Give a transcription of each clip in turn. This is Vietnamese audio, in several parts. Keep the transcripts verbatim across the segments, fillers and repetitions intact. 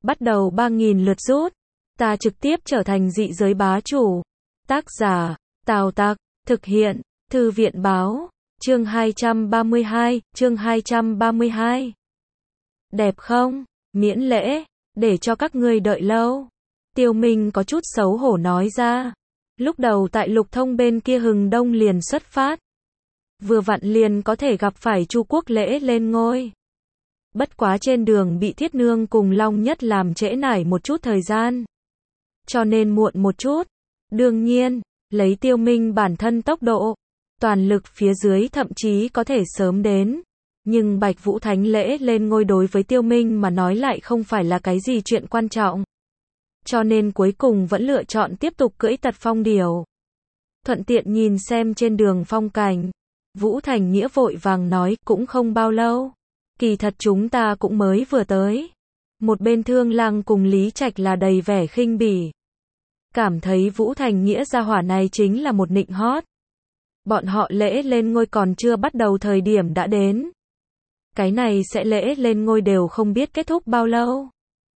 bắt đầu ba nghìn lượt rút. Ta trực tiếp trở thành dị giới bá chủ. Tác giả, Tào Tặc, thực hiện, Thư viện báo, chương hai trăm ba mươi hai, chương hai trăm ba mươi hai. Đẹp không? Miễn lễ, để cho các ngươi đợi lâu. Tiêu Minh có chút xấu hổ nói ra. Lúc đầu tại Lục Thông bên kia Hừng Đông liền xuất phát. Vừa vặn liền có thể gặp phải Chu Quốc Lễ lên ngôi. Bất quá trên đường bị Thiết Nương cùng Long Nhất làm trễ nải một chút thời gian. Cho nên muộn một chút. Đương nhiên, lấy Tiêu Minh bản thân tốc độ, toàn lực phía dưới thậm chí có thể sớm đến. Nhưng Bạch Vũ Thánh Lễ lên ngôi đối với Tiêu Minh mà nói lại không phải là cái gì chuyện quan trọng. Cho nên cuối cùng vẫn lựa chọn tiếp tục cưỡi Tật Phong Điểu. Thuận tiện nhìn xem trên đường phong cảnh. Vũ Thành Nghĩa vội vàng nói, cũng không bao lâu. Kỳ thật chúng ta cũng mới vừa tới. Một bên Thương Lang cùng Lý Trạch là đầy vẻ khinh bỉ. Cảm thấy Vũ Thành Nghĩa gia hỏa này chính là một nịnh hót. Bọn họ lễ lên ngôi còn chưa bắt đầu thời điểm đã đến. Cái này sẽ lễ lên ngôi đều không biết kết thúc bao lâu.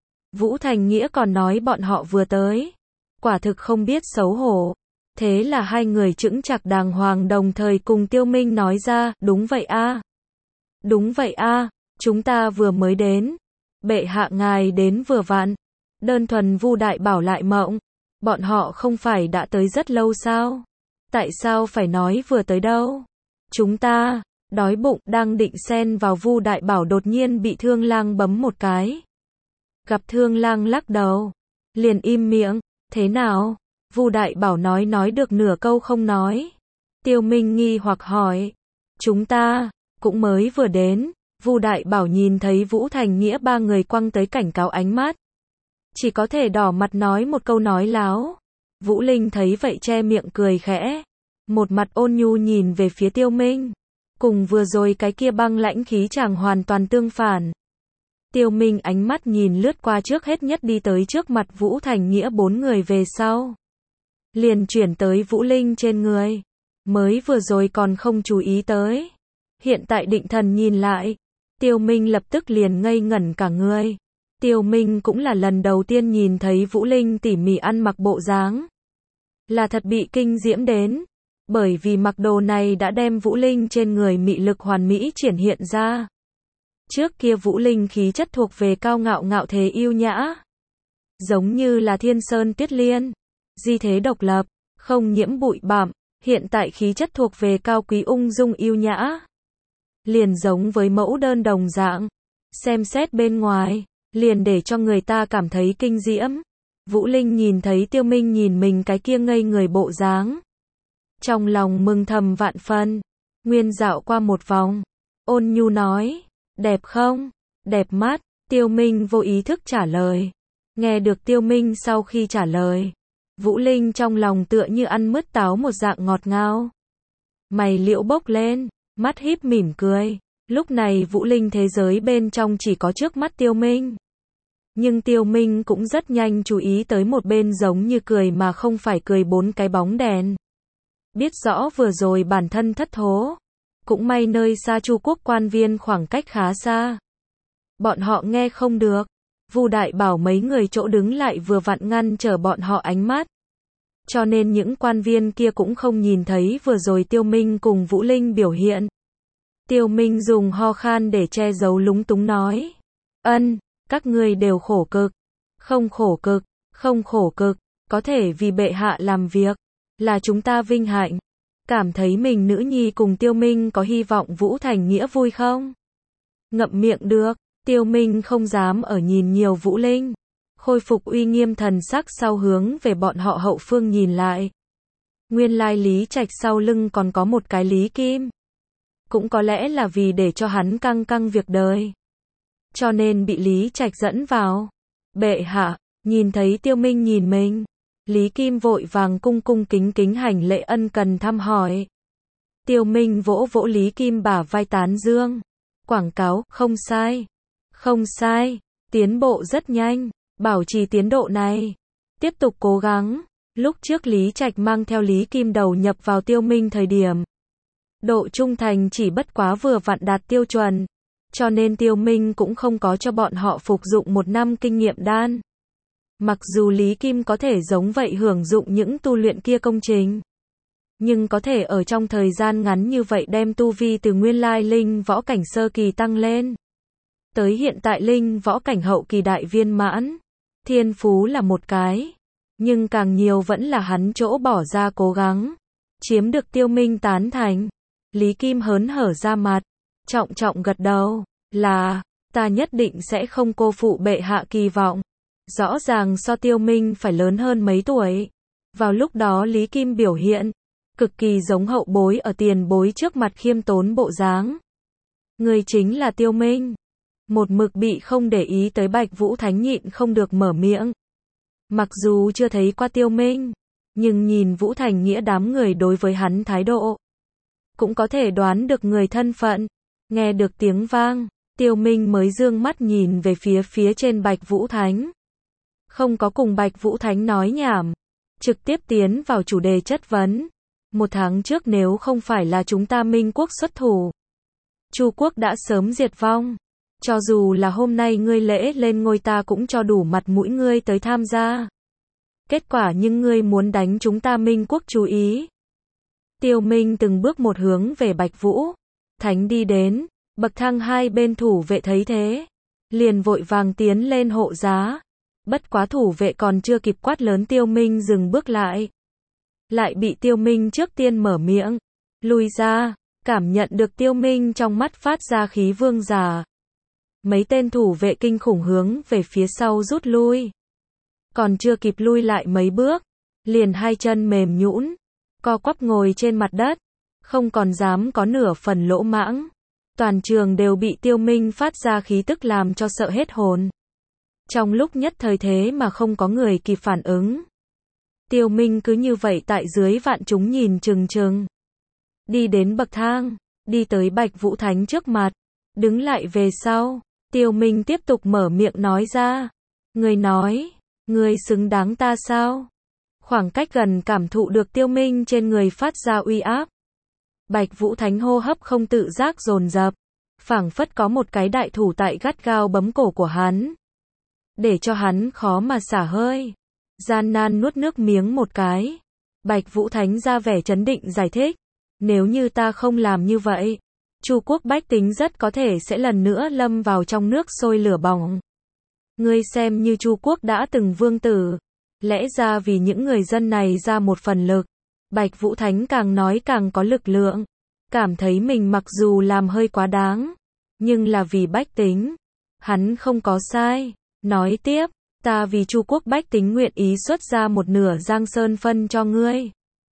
Vũ Thành Nghĩa còn nói bọn họ vừa tới. Quả thực không biết xấu hổ. Thế là hai người chững chạc đàng hoàng đồng thời cùng Tiêu Minh nói ra, đúng vậy a, đúng vậy a, chúng ta vừa mới đến. Bệ hạ ngài đến vừa vặn. Đơn thuần Vu Đại Bảo lại mộng. Bọn họ không phải đã tới rất lâu sao? Tại sao phải nói vừa tới đâu? Chúng ta, đói bụng, đang định xen vào Vu Đại Bảo đột nhiên bị Thương Lang bấm một cái. Gặp Thương Lang lắc đầu, liền im miệng, thế nào? Vu Đại Bảo nói nói được nửa câu không nói. Tiêu Minh nghi hoặc hỏi, chúng ta, cũng mới vừa đến. Vu Đại Bảo nhìn thấy Vũ Thành Nghĩa ba người quăng tới cảnh cáo ánh mắt. Chỉ có thể đỏ mặt nói một câu nói láo. Vũ Linh thấy vậy che miệng cười khẽ. Một mặt ôn nhu nhìn về phía Tiêu Minh. Cùng vừa rồi cái kia băng lãnh khí chàng hoàn toàn tương phản. Tiêu Minh ánh mắt nhìn lướt qua trước hết nhất đi tới trước mặt Vũ Thành Nghĩa bốn người về sau. Liền chuyển tới Vũ Linh trên người. Mới vừa rồi còn không chú ý tới. Hiện tại định thần nhìn lại. Tiêu Minh lập tức liền ngây ngẩn cả người. Tiêu Minh cũng là lần đầu tiên nhìn thấy Vũ Linh tỉ mỉ ăn mặc bộ dáng. Là thật bị kinh diễm đến. Bởi vì mặc đồ này đã đem Vũ Linh trên người mị lực hoàn mỹ triển hiện ra. Trước kia Vũ Linh khí chất thuộc về cao ngạo ngạo thế yêu nhã. Giống như là thiên sơn tuyết liên. Di thế độc lập, không nhiễm bụi bặm. Hiện tại khí chất thuộc về cao quý ung dung yêu nhã. Liền giống với mẫu đơn đồng dạng. Xem xét bên ngoài, liền để cho người ta cảm thấy kinh diễm. Vũ Linh nhìn thấy Tiêu Minh nhìn mình cái kia ngây người bộ dáng. Trong lòng mừng thầm vạn phân. Nguyên dạo qua một vòng. Ôn nhu nói, đẹp không? Đẹp mắt. Tiêu Minh vô ý thức trả lời. Nghe được Tiêu Minh sau khi trả lời. Vũ Linh trong lòng tựa như ăn mứt táo một dạng ngọt ngào. Mày liễu bốc lên, mắt híp mỉm cười. Lúc này Vũ Linh thế giới bên trong chỉ có trước mắt Tiêu Minh. Nhưng Tiêu Minh cũng rất nhanh chú ý tới một bên giống như cười mà không phải cười bốn cái bóng đèn. Biết rõ vừa rồi bản thân thất thố. Cũng may nơi xa Chu Quốc quan viên khoảng cách khá xa. Bọn họ nghe không được. Vu Đại Bảo mấy người chỗ đứng lại vừa vặn ngăn trở bọn họ ánh mắt. Cho nên những quan viên kia cũng không nhìn thấy vừa rồi Tiêu Minh cùng Vũ Linh biểu hiện. Tiêu Minh dùng ho khan để che giấu lúng túng nói. Ân, các ngươi đều khổ cực. Không khổ cực, không khổ cực, có thể vì bệ hạ làm việc. Là chúng ta vinh hạnh. Cảm thấy mình nữ nhi cùng Tiêu Minh có hy vọng Vũ Thành Nghĩa vui không? Ngậm miệng được. Tiêu Minh không dám ở nhìn nhiều Vũ Linh. Khôi phục uy nghiêm thần sắc sau hướng về bọn họ hậu phương nhìn lại. Nguyên lai Lý Trạch sau lưng còn có một cái Lý Kim. Cũng có lẽ là vì để cho hắn căng căng việc đời. Cho nên bị Lý Trạch dẫn vào. Bệ hạ, nhìn thấy Tiêu Minh nhìn mình. Lý Kim vội vàng cung cung kính kính hành lễ ân cần thăm hỏi. Tiêu Minh vỗ vỗ Lý Kim bả vai tán dương. Quảng cáo, không sai. Không sai, tiến bộ rất nhanh, bảo trì tiến độ này. Tiếp tục cố gắng. Lúc trước Lý Trạch mang theo Lý Kim đầu nhập vào Tiêu Minh thời điểm. Độ trung thành chỉ bất quá vừa vặn đạt tiêu chuẩn. cho nên Tiêu Minh cũng không có cho bọn họ phục dụng một năm kinh nghiệm đan. Mặc dù Lý Kim có thể giống vậy hưởng dụng những tu luyện kia công trình, nhưng có thể ở trong thời gian ngắn như vậy đem tu vi từ nguyên lai linh võ cảnh sơ kỳ tăng lên tới hiện tại linh võ cảnh hậu kỳ đại viên mãn. Thiên phú là một cái, nhưng càng nhiều vẫn là hắn chỗ bỏ ra cố gắng. Chiếm được Tiêu Minh tán thành, Lý Kim hớn hở ra mặt, trọng trọng gật đầu, là, ta nhất định sẽ không cô phụ bệ hạ kỳ vọng. Rõ ràng so Tiêu Minh phải lớn hơn mấy tuổi. Vào lúc đó Lý Kim biểu hiện cực kỳ giống hậu bối ở tiền bối trước mặt khiêm tốn bộ dáng. Người chính là Tiêu Minh. Một mực bị không để ý tới Bạch Vũ Thánh nhịn không được mở miệng. Mặc dù chưa thấy qua Tiêu Minh, nhưng nhìn Vũ Thành Nghĩa đám người đối với hắn thái độ, cũng có thể đoán được người thân phận. Nghe được tiếng vang, Tiêu Minh mới dương mắt nhìn về phía phía trên Bạch Vũ Thánh. Không có cùng Bạch Vũ Thánh nói nhảm, trực tiếp tiến vào chủ đề chất vấn. Một tháng trước nếu không phải là chúng ta Minh quốc xuất thủ, Chu quốc đã sớm diệt vong. Cho dù là hôm nay ngươi lễ lên ngôi ta cũng cho đủ mặt mũi ngươi tới tham gia. Kết quả nhưng ngươi muốn đánh chúng ta Minh quốc chú ý. Tiêu Minh từng bước một hướng về Bạch Vũ Thánh đi đến, bậc thang hai bên thủ vệ thấy thế, liền vội vàng tiến lên hộ giá. Bất quá thủ vệ còn chưa kịp quát lớn Tiêu Minh dừng bước lại. Lại bị Tiêu Minh trước tiên mở miệng, lui ra, cảm nhận được Tiêu Minh trong mắt phát ra khí vương giả. Mấy tên thủ vệ kinh khủng hướng về phía sau rút lui. Còn chưa kịp lui lại mấy bước, liền hai chân mềm nhũn, co quắp ngồi trên mặt đất, không còn dám có nửa phần lỗ mãng. Toàn trường đều bị Tiêu Minh phát ra khí tức làm cho sợ hết hồn. Trong lúc nhất thời thế mà không có người kịp phản ứng. Tiêu Minh cứ như vậy tại dưới vạn chúng nhìn chừng chừng. Đi đến bậc thang, đi tới Bạch Vũ Thánh trước mặt, đứng lại về sau. Tiêu Minh tiếp tục mở miệng nói ra. Người nói, người xứng đáng ta sao? Khoảng cách gần cảm thụ được Tiêu Minh trên người phát ra uy áp. Bạch Vũ Thánh hô hấp không tự giác dồn dập, phảng phất có một cái đại thủ tại gắt gao bấm cổ của hắn, để cho hắn khó mà xả hơi. Gian nan nuốt nước miếng một cái, Bạch Vũ Thánh ra vẻ trấn định giải thích, nếu như ta không làm như vậy, Chu quốc bách tính rất có thể sẽ lần nữa lâm vào trong nước sôi lửa bỏng. Ngươi xem như Chu quốc đã từng vương tử, lẽ ra vì những người dân này ra một phần lực. Bạch Vũ Thánh càng nói càng có lực lượng, cảm thấy mình mặc dù làm hơi quá đáng, nhưng là vì bách tính, hắn không có sai. Nói tiếp, ta vì Chu quốc bách tính nguyện ý xuất ra một nửa Giang Sơn phân cho ngươi.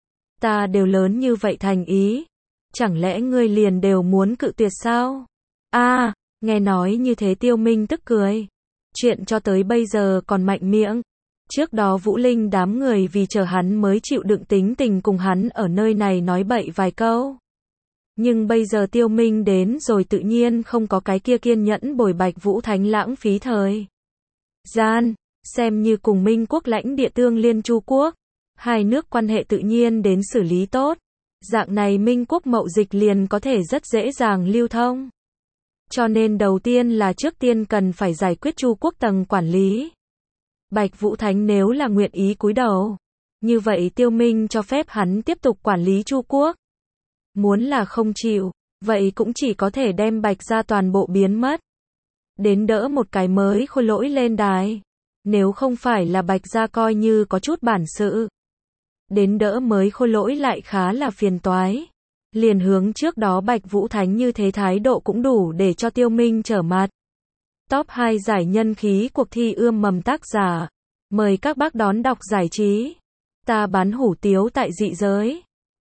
Ta đều lớn như vậy thành ý, chẳng lẽ ngươi liền đều muốn cự tuyệt sao? A, à, nghe nói như thế Tiêu Minh tức cười. Chuyện cho tới bây giờ còn mạnh miệng. Trước đó Vũ Linh đám người vì chờ hắn mới chịu đựng tính tình cùng hắn ở nơi này nói bậy vài câu. Nhưng bây giờ Tiêu Minh đến rồi tự nhiên không có cái kia kiên nhẫn bồi Bạch Vũ Thánh lãng phí thời gian, xem như cùng Minh quốc lãnh địa tương liên Chu quốc, hai nước quan hệ tự nhiên đến xử lý tốt. Dạng này Minh quốc mậu dịch liền có thể rất dễ dàng lưu thông. Cho nên đầu tiên là trước tiên cần phải giải quyết Chu quốc tầng quản lý. Bạch Vũ Thánh nếu là nguyện ý cúi đầu, như vậy Tiêu Minh cho phép hắn tiếp tục quản lý Chu quốc. Muốn là không chịu, vậy cũng chỉ có thể đem Bạch gia toàn bộ biến mất. Đến đỡ một cái mới khôi lỗi lên đài. Nếu không phải là Bạch gia coi như có chút bản sự, đến đỡ mới khôi lỗi lại khá là phiền toái. Liền hướng trước đó Bạch Vũ Thánh như thế thái độ cũng đủ để cho Tiêu Minh trở mặt. Top hai giải nhân khí cuộc thi ươm mầm tác giả. Mời các bác đón đọc giải trí. Ta bán hủ tiếu tại dị giới.